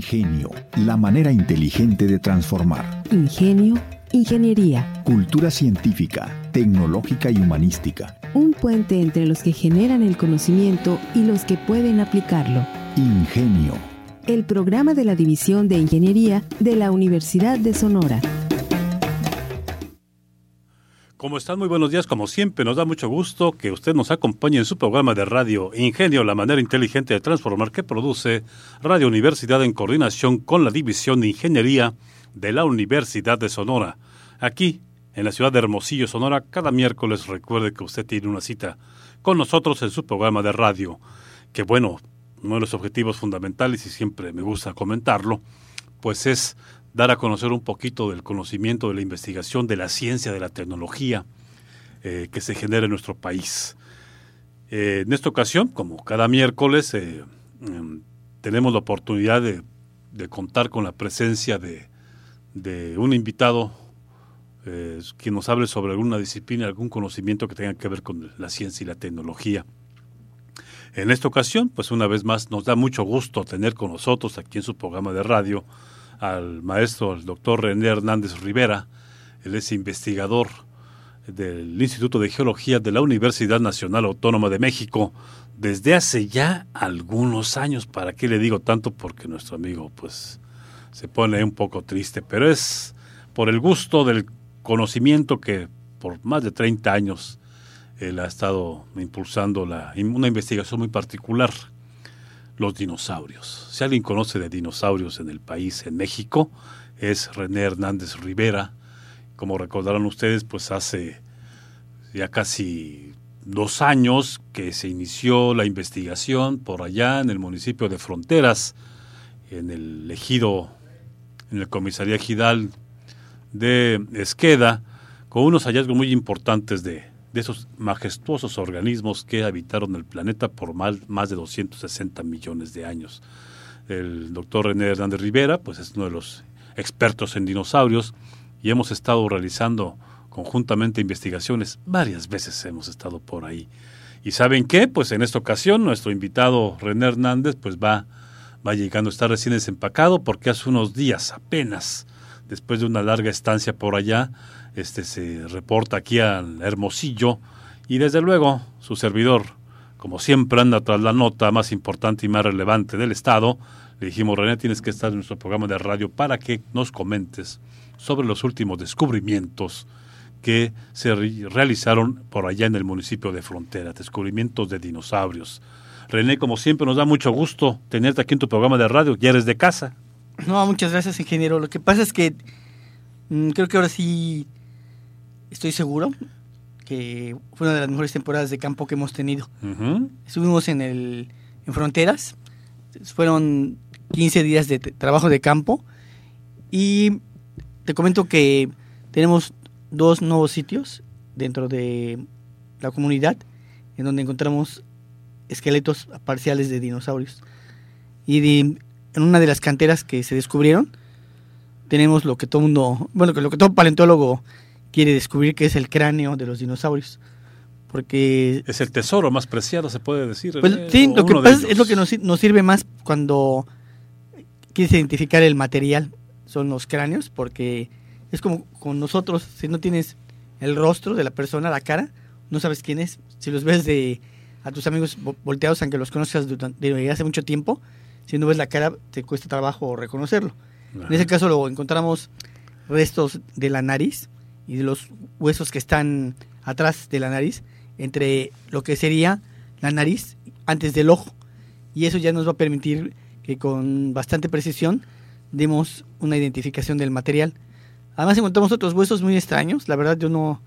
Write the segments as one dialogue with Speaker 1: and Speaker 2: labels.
Speaker 1: Ingenio, la manera inteligente de transformar.
Speaker 2: Ingenio, ingeniería.
Speaker 1: Cultura científica, tecnológica y humanística.
Speaker 2: Un puente entre los que generan el conocimiento y los que pueden aplicarlo.
Speaker 1: Ingenio.
Speaker 2: El programa de la División de Ingeniería de la Universidad de Sonora.
Speaker 3: ¿Cómo están? Muy buenos días. Como siempre, nos da mucho gusto que usted nos acompañe en su programa de radio Ingenio, la manera inteligente de transformar, que produce Radio Universidad en coordinación con la División de Ingeniería de la Universidad de Sonora. Aquí, en la ciudad de Hermosillo, Sonora, cada miércoles recuerde que usted tiene una cita con nosotros en su programa de radio. Que bueno, uno de los objetivos fundamentales, y siempre me gusta comentarlo, pues es dar a conocer un poquito del conocimiento, de la investigación, de la ciencia, de la tecnología que se genera en nuestro país. En esta ocasión, como cada miércoles, tenemos la oportunidad de contar con la presencia de un invitado que nos hable sobre alguna disciplina, algún conocimiento que tenga que ver con la ciencia y la tecnología. En esta ocasión, pues una vez más, nos da mucho gusto tener con nosotros aquí en su programa de radio al maestro, el doctor René Hernández Rivera. Él es investigador del Instituto de Geología de la Universidad Nacional Autónoma de México desde hace ya algunos años. ¿Para qué le digo tanto? Porque nuestro amigo pues se pone un poco triste, pero es por el gusto del conocimiento que por más de 30 años él ha estado impulsando una investigación muy particular. Los dinosaurios. Si alguien conoce de dinosaurios en el país, en México, es René Hernández Rivera. Como recordarán ustedes, pues hace ya casi 2 años que se inició la investigación por allá en el municipio de Fronteras, en el ejido, en la comisaría ejidal de Esqueda, con unos hallazgos muy importantes de esos majestuosos organismos que habitaron el planeta por más de 260 millones de años. El doctor René Hernández Rivera pues es uno de los expertos en dinosaurios y hemos estado realizando conjuntamente investigaciones. Varias veces hemos estado por ahí. ¿Y saben qué? Pues en esta ocasión nuestro invitado René Hernández pues va llegando, está recién desempacado porque hace unos días apenas, después de una larga estancia por allá, se reporta aquí al Hermosillo y desde luego su servidor, como siempre, anda tras la nota más importante y más relevante del estado. Le dijimos, René, tienes que estar en nuestro programa de radio para que nos comentes sobre los últimos descubrimientos que se realizaron por allá en el municipio de Frontera, descubrimientos de dinosaurios. René, como siempre, nos da mucho gusto tenerte aquí en tu programa de radio. Ya eres de casa.
Speaker 4: No, muchas gracias, ingeniero. Lo que pasa es que creo que ahora sí estoy seguro que fue una de las mejores temporadas de campo que hemos tenido. Uh-huh. Estuvimos en Fronteras, fueron 15 días de trabajo de campo y te comento que tenemos 2 nuevos sitios dentro de la comunidad en donde encontramos esqueletos parciales de dinosaurios. Y en una de las canteras que se descubrieron tenemos lo que todo paleontólogo quiere descubrir, que es el cráneo de los dinosaurios. Porque
Speaker 3: es el tesoro más preciado, se puede decir.
Speaker 4: Pues, sí, lo que pasa es lo que nos sirve más cuando quieres identificar el material, son los cráneos, porque es como con nosotros, si no tienes el rostro de la persona, la cara, no sabes quién es. Si los ves a tus amigos volteados, aunque los conozcas de hace mucho tiempo, si no ves la cara, te cuesta trabajo reconocerlo. Ajá. En ese caso lo encontramos restos de la nariz y de los huesos que están atrás de la nariz, entre lo que sería la nariz antes del ojo. Y eso ya nos va a permitir que con bastante precisión demos una identificación del material. Además encontramos otros huesos muy extraños. La verdad yo no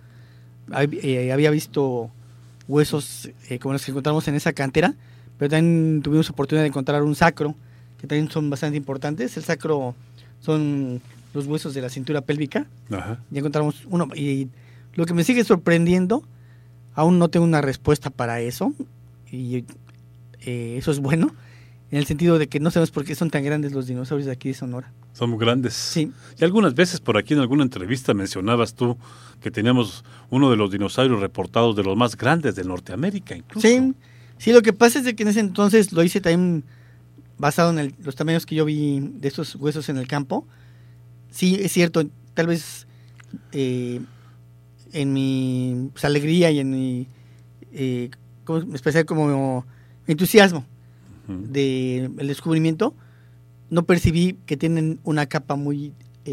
Speaker 4: había visto huesos como los que encontramos en esa cantera, pero también tuvimos oportunidad de encontrar un sacro, que también son bastante importantes. El sacro son los huesos de la cintura pélvica. Ajá. Ya encontramos uno, y lo que me sigue sorprendiendo, aún no tengo una respuesta para eso, y eso es bueno, en el sentido de que no sabemos por qué son tan grandes los dinosaurios de aquí de Sonora.
Speaker 3: Son muy grandes.
Speaker 4: Sí.
Speaker 3: Y algunas veces por aquí en alguna entrevista mencionabas tú que teníamos uno de los dinosaurios reportados de los más grandes de Norteamérica, incluso.
Speaker 4: Sí, lo que pasa es de que en ese entonces lo hice también basado en los tamaños que yo vi de estos huesos en el campo, sí es cierto, tal vez en mi alegría y en mi especial como entusiasmo del descubrimiento, no percibí que tienen una capa muy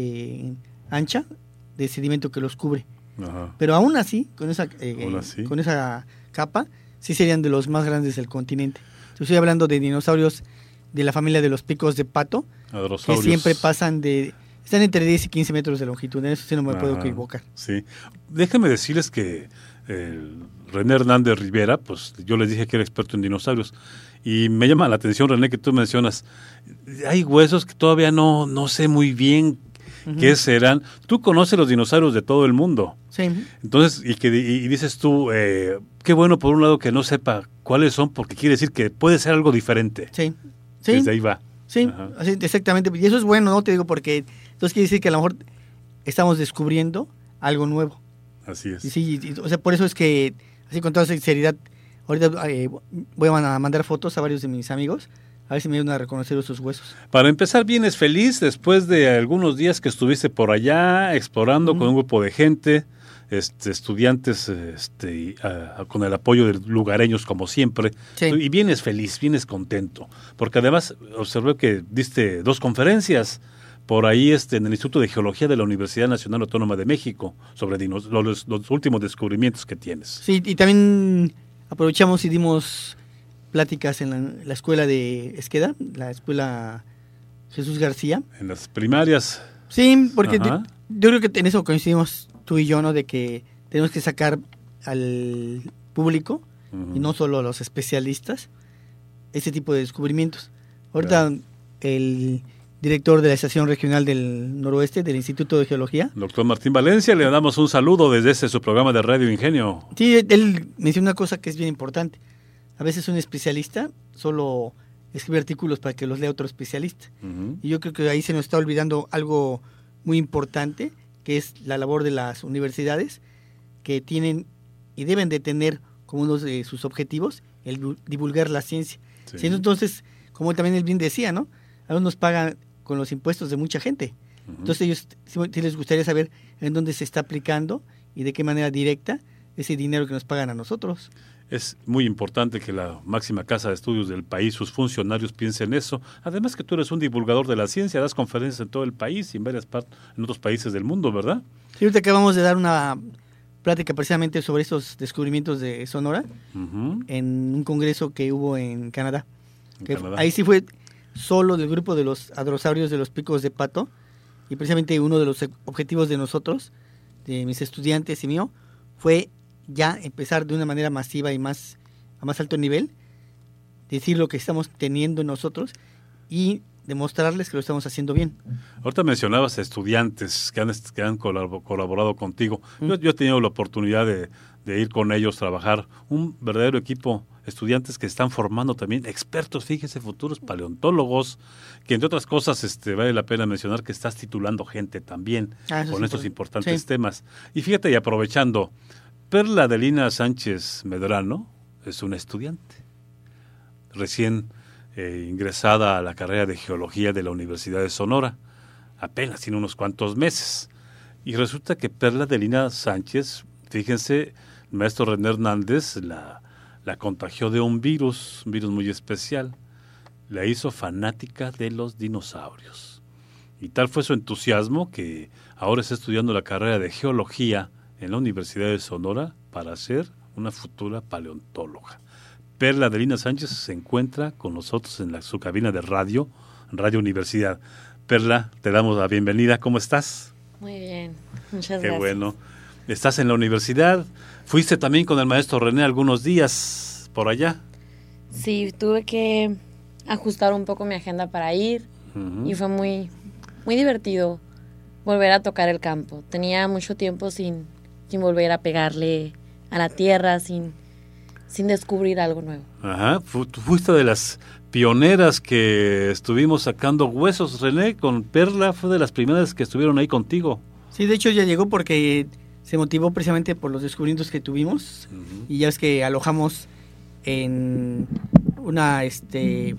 Speaker 4: ancha de sedimento que los cubre.
Speaker 3: Ajá.
Speaker 4: Pero aún así, con esa capa, sí serían de los más grandes del continente. Yo estoy hablando de dinosaurios de la familia de los picos de pato, que siempre están entre 10 y 15 metros de longitud. En eso sí no me puedo equivocar.
Speaker 3: Sí. Déjenme decirles que René Hernández Rivera, pues yo les dije que era experto en dinosaurios, y me llama la atención, René, que tú mencionas, hay huesos que todavía no sé muy bien qué serán. Tú conoces los dinosaurios de todo el mundo.
Speaker 4: Sí.
Speaker 3: Entonces, y dices tú, qué bueno por un lado que no sepa cuáles son, porque quiere decir que puede ser algo diferente.
Speaker 4: Sí.
Speaker 3: Desde ahí va.
Speaker 4: Sí, así, exactamente. Y eso es bueno, ¿no? Te digo, porque entonces quiere decir que a lo mejor estamos descubriendo algo nuevo.
Speaker 3: Así es.
Speaker 4: Y sí, o sea, por eso es que, así con toda sinceridad, ahorita voy a mandar fotos a varios de mis amigos, a ver si me ayudan a reconocer esos huesos.
Speaker 3: Para empezar, vienes feliz después de algunos días que estuviste por allá explorando con un grupo de gente, estudiantes, con el apoyo de lugareños como siempre.
Speaker 4: Sí.
Speaker 3: Y vienes feliz, vienes contento, porque además observé que diste 2 conferencias por ahí en el Instituto de Geología de la Universidad Nacional Autónoma de México sobre los últimos descubrimientos que tienes.
Speaker 4: Sí, y también aprovechamos y dimos pláticas en la escuela de Esqueda, la escuela Jesús García.
Speaker 3: En las primarias.
Speaker 4: Sí, porque yo creo que en eso coincidimos tú y yo, ¿no? De que tenemos que sacar al público, y no solo a los especialistas, ese tipo de descubrimientos. Ahorita el director de la Estación Regional del Noroeste del Instituto de Geología,
Speaker 3: Doctor Martín Valencia, le damos un saludo desde su programa de Radio Ingenio.
Speaker 4: Sí, él menciona una cosa que es bien importante. A veces un especialista solo escribe artículos para que los lea otro especialista. Y yo creo que ahí se nos está olvidando algo muy importante, que es la labor de las universidades, que tienen y deben de tener como uno de sus objetivos el divulgar la ciencia.
Speaker 3: Sí.
Speaker 4: Sí, entonces, como también él bien decía, ¿no? A nos pagan con los impuestos de mucha gente. Entonces ellos sí les gustaría saber en dónde se está aplicando y de qué manera directa ese dinero que nos pagan a nosotros.
Speaker 3: Es muy importante que la máxima casa de estudios del país, sus funcionarios piensen eso. Además que tú eres un divulgador de la ciencia, das conferencias en todo el país y en varias partes, en otros países del mundo, ¿verdad?
Speaker 4: Sí, ahorita acabamos de dar una plática precisamente sobre esos descubrimientos de Sonora en un congreso que hubo en Canadá. Ahí sí fue solo del grupo de los hadrosaurios de los picos de pato, y precisamente uno de los objetivos de nosotros, de mis estudiantes y mío, fue ya empezar de una manera masiva y a más alto nivel, decir lo que estamos teniendo nosotros y demostrarles que lo estamos haciendo bien.
Speaker 3: Ahorita mencionabas estudiantes que han colaborado contigo. Yo he tenido la oportunidad de ir con ellos, trabajar, un verdadero equipo, estudiantes que están formando también expertos, fíjese, futuros paleontólogos, que entre otras cosas vale la pena mencionar que estás titulando gente también con estos importantes temas. Y fíjate, y aprovechando, Perla Adelina Sánchez Medrano es una estudiante, recién ingresada a la carrera de Geología de la Universidad de Sonora, apenas tiene unos cuantos meses. Y resulta que Perla Adelina Sánchez, fíjense, el maestro René Hernández la contagió de un virus muy especial. La hizo fanática de los dinosaurios. Y tal fue su entusiasmo que ahora está estudiando la carrera de Geología en la Universidad de Sonora para ser una futura paleontóloga. Perla Adelina Sánchez se encuentra con nosotros en su cabina de Radio Universidad. Perla, te damos la bienvenida. ¿Cómo estás?
Speaker 5: Muy bien, muchas gracias.
Speaker 3: Qué bueno. Estás en la universidad. ¿Fuiste también con el maestro René algunos días por allá?
Speaker 5: Sí, tuve que ajustar un poco mi agenda para ir y fue muy, muy divertido volver a tocar el campo. Tenía mucho tiempo sin volver a pegarle a la tierra, sin descubrir algo nuevo. Ajá,
Speaker 3: tú fuiste de las pioneras que estuvimos sacando huesos, René, con Perla, fue de las primeras que estuvieron ahí contigo.
Speaker 4: Sí, de hecho ya llegó porque se motivó precisamente por los descubrimientos que tuvimos, y ya es que alojamos en una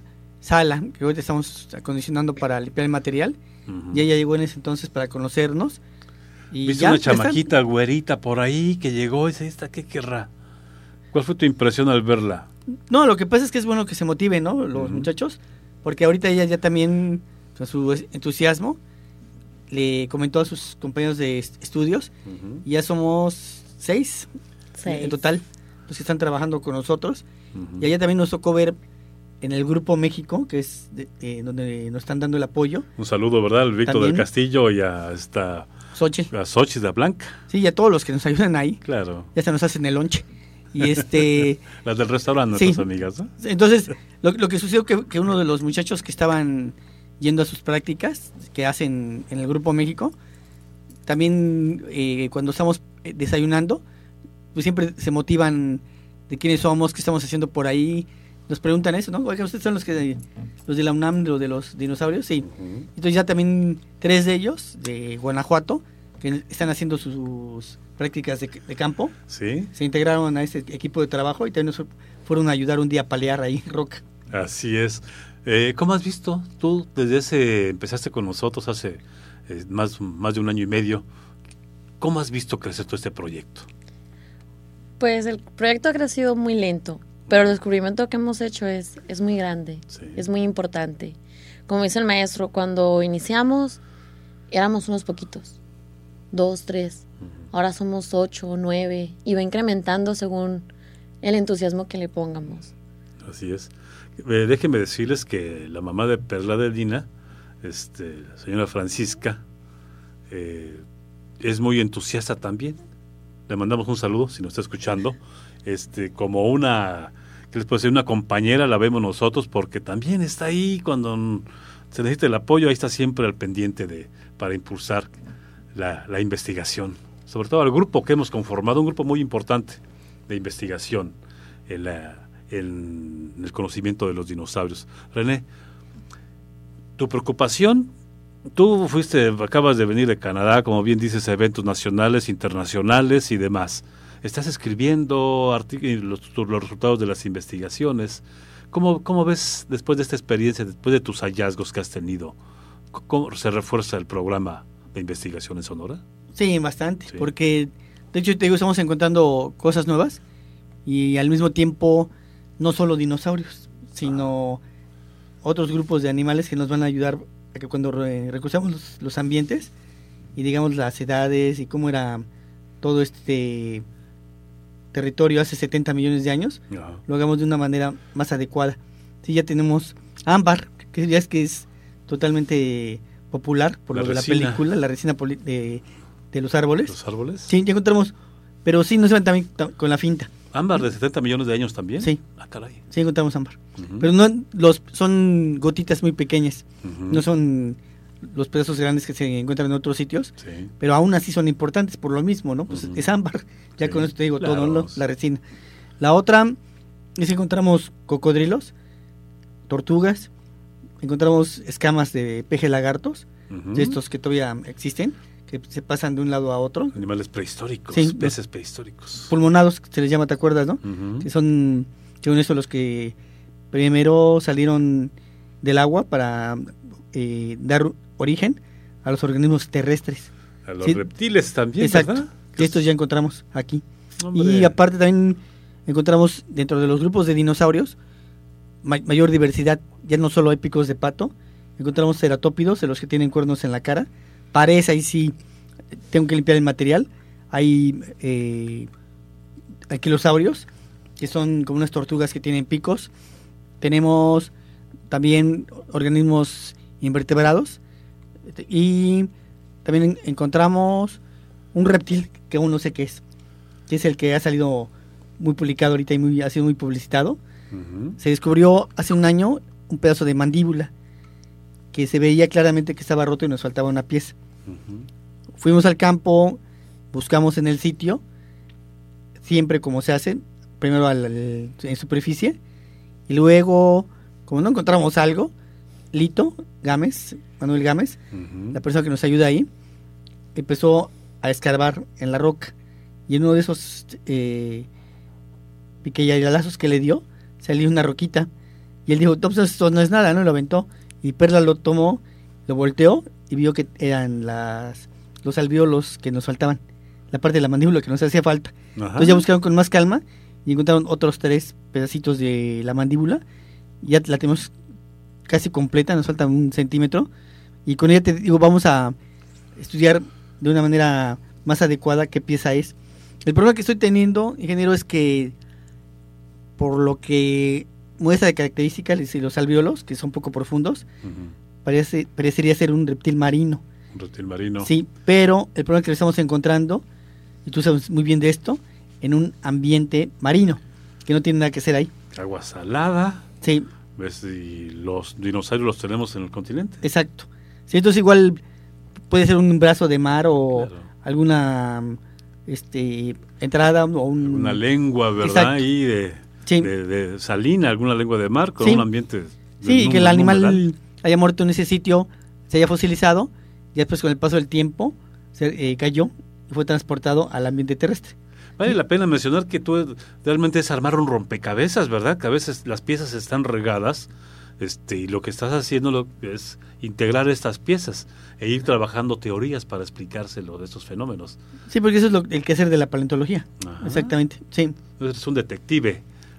Speaker 4: sala, que ahorita estamos acondicionando para limpiar el material, y ella llegó en ese entonces para conocernos. Y
Speaker 3: ¿viste
Speaker 4: ya,
Speaker 3: una
Speaker 4: ya está.
Speaker 3: chamaquita güerita por ahí que llegó y dice, ¿esta qué querrá? ¿Cuál fue tu impresión al verla?
Speaker 4: No, lo que pasa es que es bueno que se motiven, ¿no? Los muchachos, porque ahorita ella ya también, con su entusiasmo, le comentó a sus compañeros de estudios, y ya somos 6 en total, los que están trabajando con nosotros, y allá también nos tocó ver en el Grupo México, que es donde nos están dando el apoyo.
Speaker 3: Un saludo, ¿verdad? Al Víctor
Speaker 4: También.
Speaker 3: del Castillo y a esta...
Speaker 4: Xochitl.
Speaker 3: A Xochitl de Blanca.
Speaker 4: Sí, y a todos los que nos ayudan ahí.
Speaker 3: Claro.
Speaker 4: Ya se nos hacen el lonche. Y
Speaker 3: Las del restaurante,
Speaker 4: sí.
Speaker 3: nuestras amigas, ¿no?
Speaker 4: Entonces, lo que sucedió que uno de los muchachos que estaban yendo a sus prácticas, que hacen en el Grupo México, también cuando estamos desayunando, pues siempre se motivan de quiénes somos, qué estamos haciendo por ahí. Nos preguntan eso, ¿no? Oiga, ¿ustedes son los de la UNAM, los de los dinosaurios? Sí. Entonces ya también 3 de ellos, de Guanajuato, que están haciendo sus prácticas de campo,
Speaker 3: Sí.
Speaker 4: se integraron a ese equipo de trabajo y también nos fueron a ayudar un día a palear ahí en roca.
Speaker 3: Así es. ¿Cómo has visto? Tú empezaste con nosotros hace más de 1 año y medio. ¿Cómo has visto crecer todo este proyecto?
Speaker 5: Pues el proyecto ha crecido muy lento, pero el descubrimiento que hemos hecho es muy grande,
Speaker 3: Sí.
Speaker 5: es muy importante. Como dice el maestro, cuando iniciamos éramos unos poquitos, 2, 3, ahora somos 8 o 9 y va incrementando según el entusiasmo que le pongamos.
Speaker 3: Así es. Déjenme decirles que la mamá de Perla de Dina, la señora Francisca, es muy entusiasta también. Le mandamos un saludo si nos está escuchando. Como una, ¿qué les puedo decir? Una compañera la vemos nosotros porque también está ahí cuando se necesita el apoyo, ahí está siempre al pendiente para impulsar la investigación. Sobre todo al grupo que hemos conformado, un grupo muy importante de investigación en el conocimiento de los dinosaurios. René, tu preocupación, tú acabas de venir de Canadá, como bien dices, a eventos nacionales, internacionales y demás. Estás escribiendo los resultados de las investigaciones. ¿Cómo ves después de esta experiencia, después de tus hallazgos que has tenido, cómo se refuerza el programa de investigación en Sonora?
Speaker 4: Sí, bastante,
Speaker 3: Sí.
Speaker 4: porque de hecho te digo, estamos encontrando cosas nuevas y al mismo tiempo no solo dinosaurios, sino otros grupos de animales que nos van a ayudar a que cuando recursamos los ambientes y digamos las edades y cómo era todo este territorio hace 70 millones de años,
Speaker 3: Ajá.
Speaker 4: lo hagamos de una manera más adecuada. Sí, ya tenemos ámbar, que ya es que es totalmente popular por
Speaker 3: La
Speaker 4: lo de la
Speaker 3: resina.
Speaker 4: película, la resina de los árboles.
Speaker 3: ¿Los árboles?
Speaker 4: Sí, ya encontramos, pero sí, no se van también con la finta.
Speaker 3: ¿Ámbar de 70 millones de años también?
Speaker 4: Sí.
Speaker 3: Ah, caray.
Speaker 4: Sí encontramos ámbar.
Speaker 3: Ujú.
Speaker 4: Pero no son gotitas muy pequeñas,
Speaker 3: Ujú.
Speaker 4: no son los pedazos grandes que se encuentran en otros sitios,
Speaker 3: Sí.
Speaker 4: pero aún así son importantes por lo mismo, ¿no? Pues
Speaker 3: Ujú.
Speaker 4: es ámbar, ya
Speaker 3: Sí,
Speaker 4: con eso te digo
Speaker 3: claro.
Speaker 4: todo, ¿no? La resina. La otra es que encontramos cocodrilos, tortugas, encontramos escamas de peje lagartos,
Speaker 3: Ujú.
Speaker 4: de estos que todavía existen, que se pasan de un lado a otro,
Speaker 3: Animales prehistóricos,
Speaker 4: Sí.
Speaker 3: peces prehistóricos.
Speaker 4: pulmonados, que se les llama, ¿te acuerdas, no?
Speaker 3: Ujú.
Speaker 4: Que son, según esto, los que primero salieron del agua para dar origen a los organismos terrestres.
Speaker 3: A los
Speaker 4: Sí.
Speaker 3: reptiles también,
Speaker 4: Exacto.
Speaker 3: ¿verdad?
Speaker 4: Y estos ya encontramos aquí.
Speaker 3: Hombre.
Speaker 4: Y aparte también encontramos dentro de los grupos de dinosaurios mayor diversidad. Ya no solo hay picos de pato, encontramos ceratópidos, de los que tienen cuernos en la cara. Parece, ahí sí, tengo que limpiar el material. Hay anquilosaurios, que son como unas tortugas que tienen picos. Tenemos también organismos invertebrados. Y también encontramos un reptil que aún no sé qué es, que es el que ha salido muy publicado ahorita y ha sido muy publicitado.
Speaker 3: Ujú.
Speaker 4: Se descubrió hace un año un pedazo de mandíbula que se veía claramente que estaba roto y nos faltaba una pieza.
Speaker 3: Ujú.
Speaker 4: Fuimos al campo, buscamos en el sitio, siempre como se hace, primero en superficie, y luego, como no encontramos algo, Lito Gámez, Manuel Gámez,
Speaker 3: Ujú.
Speaker 4: la persona que nos ayuda ahí, empezó a escarbar en la roca, y en uno de esos piqueyalalazos que le dio, salió una roquita Y él dijo, pues esto no es nada, ¿no? Y lo aventó. Y Perla lo tomó, lo volteó y vio que eran los alvéolos que nos faltaban. La parte de la mandíbula que nos hacía falta.
Speaker 3: Ajá.
Speaker 4: Entonces ya buscaron con más calma y encontraron otros 3 pedacitos de la mandíbula. Ya la tenemos casi completa, nos falta 1 centímetro. Y con ella te digo, vamos a estudiar de una manera más adecuada qué pieza es. El problema que estoy teniendo, ingeniero, es que por lo que muestra de características y los alvéolos, que son poco profundos, parecería ser un reptil marino.
Speaker 3: Un reptil marino.
Speaker 4: Sí, pero el problema es que lo estamos encontrando, y tú sabes muy bien de esto, en un ambiente marino, que no tiene nada que hacer ahí.
Speaker 3: Agua salada.
Speaker 4: Sí.
Speaker 3: ¿Ves? Y los dinosaurios los tenemos en el continente.
Speaker 4: Exacto. Sí, entonces igual puede ser un brazo de mar o
Speaker 3: Claro.
Speaker 4: alguna entrada o
Speaker 3: Una lengua, ¿verdad?
Speaker 4: Exacto.
Speaker 3: Ahí de salina, alguna lengua de mar con
Speaker 4: Sí.
Speaker 3: un ambiente.
Speaker 4: Sí, que el
Speaker 3: un
Speaker 4: animal
Speaker 3: humedal.
Speaker 4: haya muerto en ese sitio, se haya fosilizado, y después con el paso del tiempo cayó y fue transportado al ambiente terrestre.
Speaker 3: Vale la pena mencionar que tú realmente es armar un rompecabezas, ¿verdad? Que a veces las piezas están regadas, y lo que estás haciendo es integrar estas piezas e ir trabajando teorías para explicárselo de estos fenómenos.
Speaker 4: Sí, porque eso es el quehacer de la paleontología.
Speaker 3: Ajá.
Speaker 4: Exactamente, sí.
Speaker 3: Entonces es un detective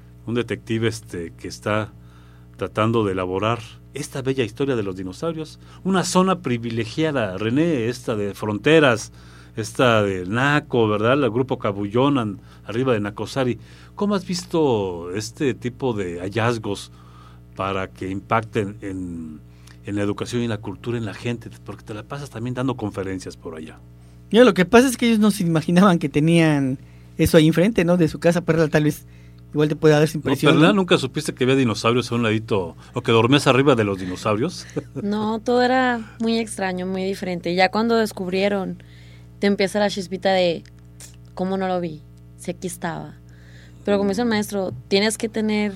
Speaker 3: que está tratando de elaborar esta bella historia de los dinosaurios, una zona privilegiada, René, esta de fronteras, esta de Naco, ¿verdad? El grupo Cabullón arriba de Nacosari. ¿Cómo has visto este tipo de hallazgos para que impacten en la educación y la cultura en la gente? Porque te la pasas también dando conferencias por allá.
Speaker 4: Mira, lo que pasa es que ellos no se imaginaban que tenían eso ahí enfrente, ¿no? De su casa. Perla tal vez igual te puede dar esa impresión.
Speaker 3: ¿No, ¿verdad? ¿Nunca supiste que había dinosaurios a un ladito o que dormías arriba de los dinosaurios?
Speaker 5: No, todo era muy extraño, muy diferente. Ya cuando descubrieron, te empieza la chispita de ¿cómo no lo vi? Si aquí estaba. Pero como dice el maestro, tienes que tener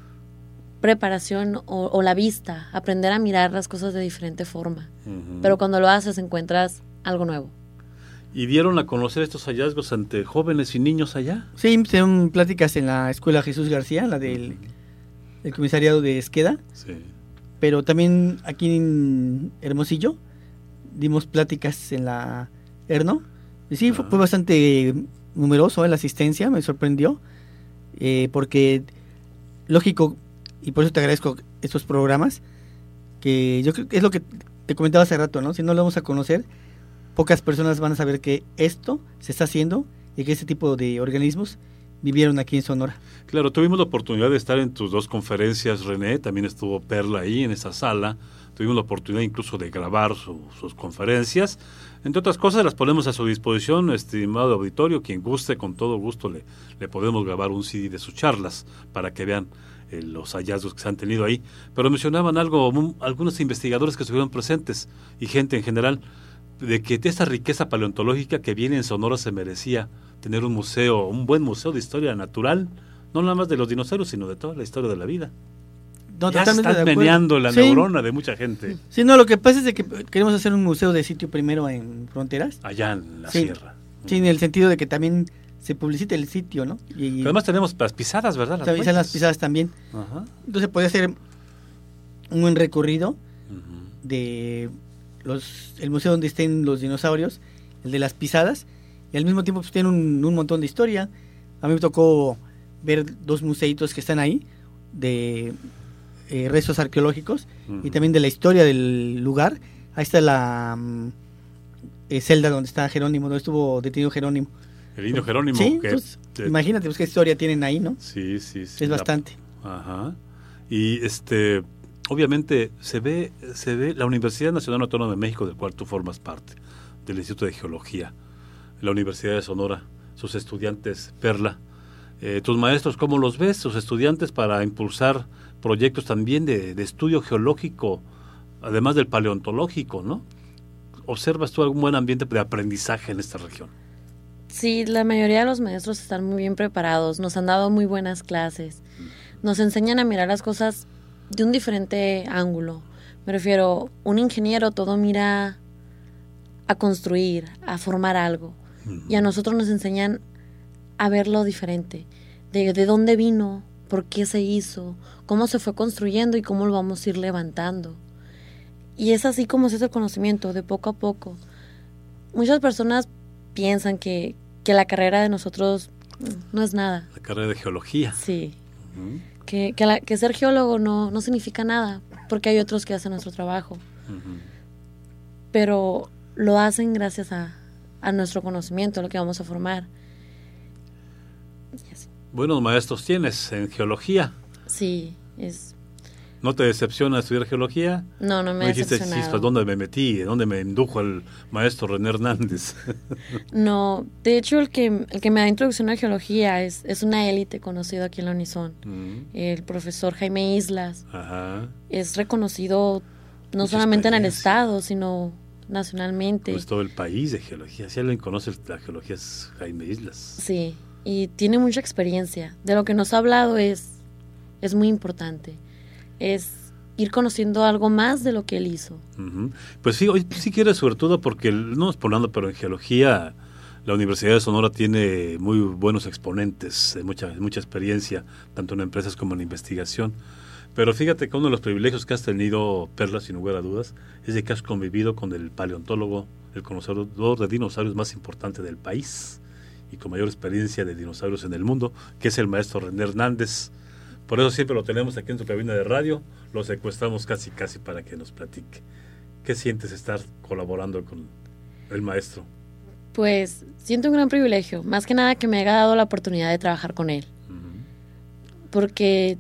Speaker 5: preparación o la vista, aprender a mirar las cosas de diferente forma. Pero cuando lo haces encuentras algo nuevo.
Speaker 3: ¿Y dieron a conocer estos hallazgos ante jóvenes y niños allá?
Speaker 4: Sí, se dan pláticas en la escuela Jesús García, la del comisariado de Esqueda,
Speaker 3: Sí.
Speaker 4: pero también aquí en Hermosillo dimos pláticas en la Erno. Y sí, fue bastante numeroso la asistencia, me sorprendió, porque lógico, y por eso te agradezco estos programas, que yo creo que es lo que te comentaba hace rato, ¿no? Si no lo vamos a conocer, pocas personas van a saber que esto se está haciendo y que este tipo de organismos vivieron aquí en Sonora.
Speaker 3: Claro, tuvimos la oportunidad de estar en tus 2 conferencias, René, también estuvo Perla ahí en esa sala, tuvimos la oportunidad incluso de grabar sus conferencias, entre otras cosas las ponemos a su disposición, estimado auditorio, quien guste, con todo gusto le podemos grabar un CD de sus charlas para que vean los hallazgos que se han tenido ahí, pero mencionaban algunos investigadores que estuvieron presentes y gente en general, de que de esta riqueza paleontológica que viene en Sonora se merecía tener un museo, un buen museo de historia natural, no nada más de los dinosaurios, sino de toda la historia de la vida.
Speaker 4: No,
Speaker 3: Ya
Speaker 4: totalmente
Speaker 3: están
Speaker 4: de acuerdo.
Speaker 3: meneando la
Speaker 4: Sí.
Speaker 3: neurona de mucha gente
Speaker 4: Sí, no, lo que pasa es de que queremos hacer un museo de sitio primero en Fronteras.
Speaker 3: allá en la
Speaker 4: Sí.
Speaker 3: sierra.
Speaker 4: Sí, en el sentido de que también se publicite el sitio, ¿no? Y
Speaker 3: Además tenemos las pisadas, ¿verdad? Las
Speaker 4: también están las
Speaker 3: huellas.
Speaker 4: pisadas también.
Speaker 3: Ajá.
Speaker 4: Entonces puede ser un buen recorrido
Speaker 3: Ujú.
Speaker 4: de el museo donde estén los dinosaurios, el de las pisadas, y al mismo tiempo pues tiene un montón de historia. A mí me tocó ver 2 museitos que están ahí de restos arqueológicos y también de la historia del lugar. Ahí está la celda donde está Jerónimo, donde estuvo detenido Jerónimo.
Speaker 3: El indio Jerónimo.
Speaker 4: Sí,
Speaker 3: que,
Speaker 4: entonces, imagínate pues, qué historia tienen ahí, ¿no?
Speaker 3: Sí.
Speaker 4: Es bastante.
Speaker 3: Ajá. Y obviamente se ve la Universidad Nacional Autónoma de México, del cual tú formas parte, del Instituto de Geología, la Universidad de Sonora, sus estudiantes, Perla, tus maestros, ¿cómo los ves? Sus estudiantes para impulsar proyectos también de estudio geológico, además del paleontológico, ¿no? ¿Observas tú algún buen ambiente de aprendizaje en esta región?
Speaker 5: Sí, la mayoría de los maestros están muy bien preparados, nos han dado muy buenas clases, nos enseñan a mirar las cosas de un diferente ángulo. Me refiero, un ingeniero todo mira a construir, a formar algo, y a nosotros nos enseñan a verlo diferente, de dónde vino, por qué se hizo, cómo se fue construyendo y cómo lo vamos a ir levantando. Y es así como se hace el conocimiento, de poco a poco. Muchas personas piensan que la carrera de nosotros no es nada.
Speaker 3: La carrera de geología.
Speaker 5: Sí. Que ser geólogo no significa nada, porque hay otros que hacen nuestro trabajo. Pero lo hacen gracias a nuestro conocimiento, a lo que vamos a formar.
Speaker 3: Buenos maestros tienes en geología.
Speaker 5: Sí, es...
Speaker 3: ¿No te decepciona estudiar geología?
Speaker 5: No me ha decepcionado.
Speaker 3: Dijiste, ¿dónde me metí? ¿Dónde me indujo el maestro René Hernández?
Speaker 5: No, de hecho el que me da introducción a geología es una élite conocido aquí en la Unison. El profesor Jaime Islas.
Speaker 3: Ajá.
Speaker 5: Es reconocido no
Speaker 3: Mucha
Speaker 5: solamente en el
Speaker 3: experiencia.
Speaker 5: estado, sino nacionalmente.
Speaker 3: Pues todo el país de geología. Si alguien conoce la geología es Jaime Islas.
Speaker 5: Sí, y tiene mucha experiencia. De lo que nos ha hablado es muy importante. Es ir conociendo algo más de lo que él hizo.
Speaker 3: Pues sí, hoy sí quiere sobre todo porque, no es por nada, pero en geología la Universidad de Sonora tiene muy buenos exponentes, mucha experiencia, tanto en empresas como en investigación. Pero fíjate que uno de los privilegios que has tenido, Perla, sin lugar a dudas, es de que has convivido con el paleontólogo, el conocedor de dinosaurios más importante del país y con mayor experiencia de dinosaurios en el mundo, que es el maestro René Hernández. Por eso siempre lo tenemos aquí en su cabina de radio, lo secuestramos casi para que nos platique. ¿Qué sientes estar colaborando con el maestro?
Speaker 5: Pues siento un gran privilegio, más que nada que me haya dado la oportunidad de trabajar con él. Porque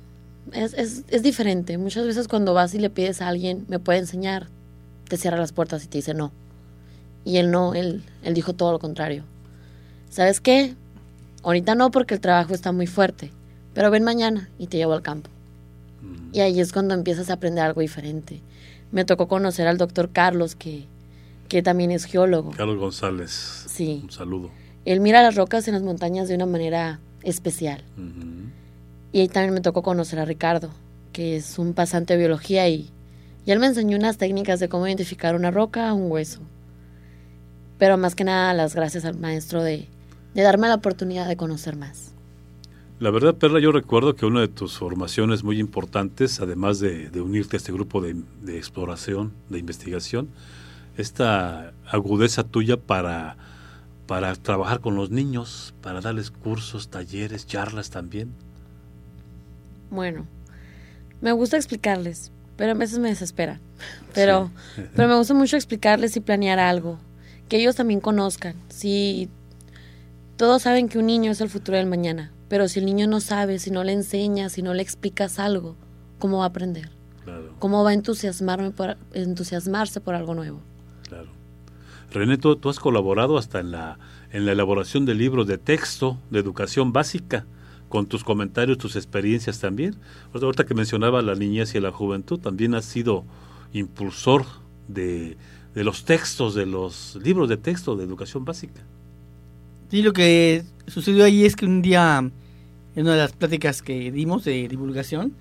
Speaker 5: es diferente. Muchas veces cuando vas y le pides a alguien, me puede enseñar, te cierra las puertas y te dice no. Y él no, él dijo todo lo contrario. ¿Sabes qué? Ahorita no, porque el trabajo está muy fuerte. Pero ven mañana y te llevo al campo. Y ahí es cuando empiezas a aprender algo diferente. Me tocó conocer al doctor Carlos, que también es geólogo.
Speaker 3: Carlos González.
Speaker 5: Sí.
Speaker 3: Un saludo.
Speaker 5: Él mira las rocas en las montañas de una manera especial. Y ahí también me tocó conocer a Ricardo, que es un pasante de biología y él me enseñó unas técnicas de cómo identificar una roca o un hueso. Pero más que nada las gracias al maestro de darme la oportunidad de conocer más.
Speaker 3: La verdad, Perla, yo recuerdo que una de tus formaciones muy importantes, además de unirte a este grupo de exploración, de investigación, esta agudeza tuya para trabajar con los niños, para darles cursos, talleres, charlas también.
Speaker 5: Bueno, me gusta explicarles, pero a veces me desespera. Pero me gusta mucho explicarles y planear algo, que ellos también conozcan. Si todos saben que un niño es el futuro del mañana, pero si el niño no sabe, si no le enseñas, si no le explicas algo, ¿cómo va a aprender?
Speaker 3: Claro.
Speaker 5: ¿Cómo va a entusiasmarse por algo nuevo?
Speaker 3: Claro. René, tú has colaborado hasta en la elaboración de libros de texto de educación básica, con tus comentarios, tus experiencias también. Ahorita que mencionaba la niñez y la juventud, también has sido impulsor de los textos, de los libros de texto de educación básica.
Speaker 4: Sí, lo que sucedió ahí es que un día, en una de las pláticas que dimos de divulgación,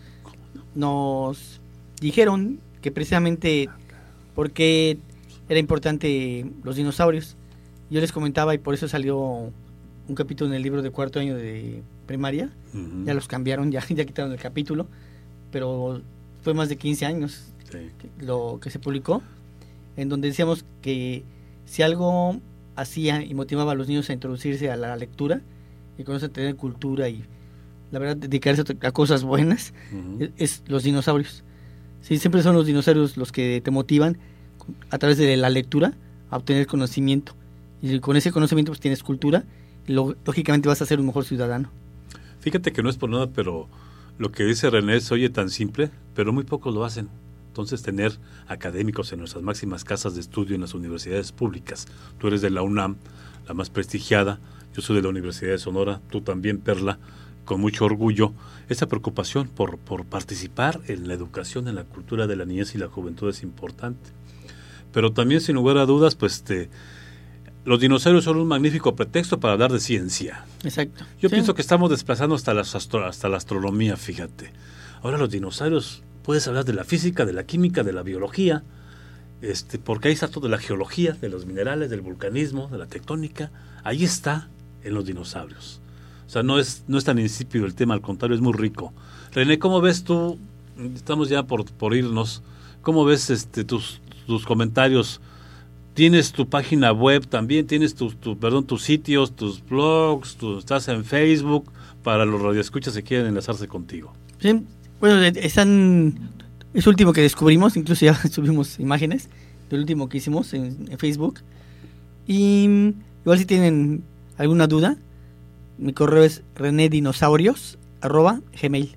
Speaker 4: nos dijeron que precisamente porque era importante los dinosaurios. Yo les comentaba y por eso salió un capítulo en el libro de cuarto año de primaria. Ya los cambiaron, ya quitaron el capítulo, pero fue más de 15 años lo que se publicó, en donde decíamos que si algo hacía y motivaba a los niños a introducirse a la lectura y con eso tener cultura y la verdad dedicarse a cosas buenas, es los dinosaurios. Sí, siempre son los dinosaurios los que te motivan a través de la lectura a obtener conocimiento, y con ese conocimiento pues tienes cultura y lógicamente vas a ser un mejor ciudadano.
Speaker 3: Fíjate que no es por nada, pero lo que dice René se oye tan simple, pero muy pocos lo hacen. Entonces, tener académicos en nuestras máximas casas de estudio en las universidades públicas. Tú eres de la UNAM, la más prestigiada. Yo soy de la Universidad de Sonora. Tú también, Perla, con mucho orgullo. Esa preocupación por participar en la educación, en la cultura de la niñez y la juventud es importante. Pero también, sin lugar a dudas, pues los dinosaurios son un magnífico pretexto para hablar de ciencia.
Speaker 4: Exacto.
Speaker 3: Yo pienso que estamos desplazando hasta la astronomía, fíjate. Ahora los dinosaurios... Puedes hablar de la física, de la química, de la biología, porque ahí está todo, de la geología, de los minerales, del vulcanismo, de la tectónica. Ahí está en los dinosaurios. O sea, no es tan insípido el tema, al contrario, es muy rico. René, ¿cómo ves tú? Estamos ya por irnos. ¿Cómo ves tus comentarios? ¿Tienes tu página web también? ¿Tienes tus sitios, tus blogs? ¿Estás en Facebook? Para los radioescuchas que quieren enlazarse contigo.
Speaker 4: Sí, bueno, es último que descubrimos, incluso ya subimos imágenes del último que hicimos en Facebook. Y igual si tienen alguna duda, mi correo es renedinosaurios@gmail.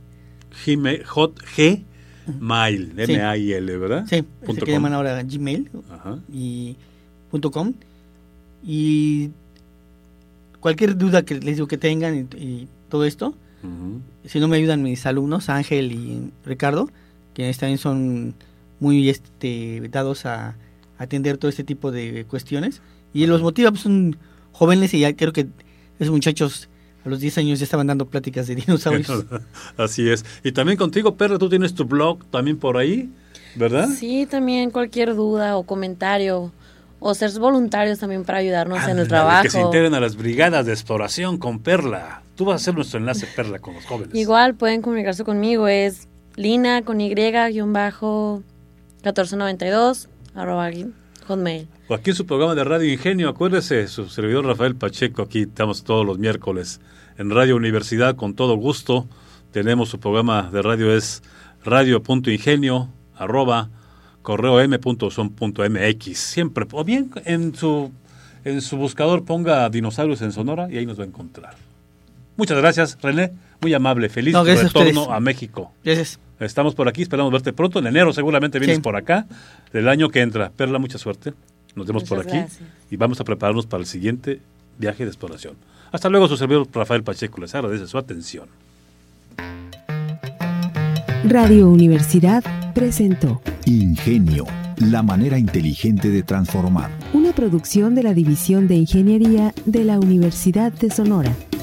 Speaker 3: Gmail, M-A-I-L, ¿verdad?
Speaker 4: Sí, es que llaman ahora Gmail. Ajá. Y .com. Y cualquier duda que les digo que tengan y todo esto, si no me ayudan mis alumnos, Ángel y Ricardo, quienes también son muy dados a atender todo este tipo de cuestiones. Y los motiva, pues son jóvenes y ya creo que esos muchachos a los 10 años ya estaban dando pláticas de dinosaurios.
Speaker 3: Así es. Y también contigo, Perla, tú tienes tu blog también por ahí, ¿verdad?
Speaker 5: Sí, también cualquier duda o comentario o ser voluntarios también para ayudarnos en el trabajo.
Speaker 3: Que se integren a las brigadas de exploración con Perla. Tú vas a hacer nuestro enlace, Perla, con los jóvenes.
Speaker 5: Igual pueden comunicarse conmigo, es Lina con Y-1492 @hotmail.
Speaker 3: O aquí en su programa de Radio Ingenio, acuérdese, su servidor Rafael Pacheco, aquí estamos todos los miércoles en Radio Universidad con todo gusto. Tenemos su programa de radio, es radio.ingenio@correom.son.mx. Siempre, o bien en su buscador ponga Dinosaurios en Sonora y ahí nos va a encontrar. Muchas gracias, René, muy amable, feliz retorno a México.
Speaker 4: Gracias.
Speaker 3: Estamos por aquí, esperamos verte pronto, en enero seguramente vienes por acá, del año que entra. Perla, mucha suerte, nos vemos por aquí y vamos a prepararnos para el siguiente viaje de exploración. Hasta luego, su servidor Rafael Pacheco, les agradece su atención.
Speaker 2: Radio Universidad presentó
Speaker 1: Ingenio, la manera inteligente de transformar.
Speaker 2: Una producción de la División de Ingeniería de la Universidad de Sonora.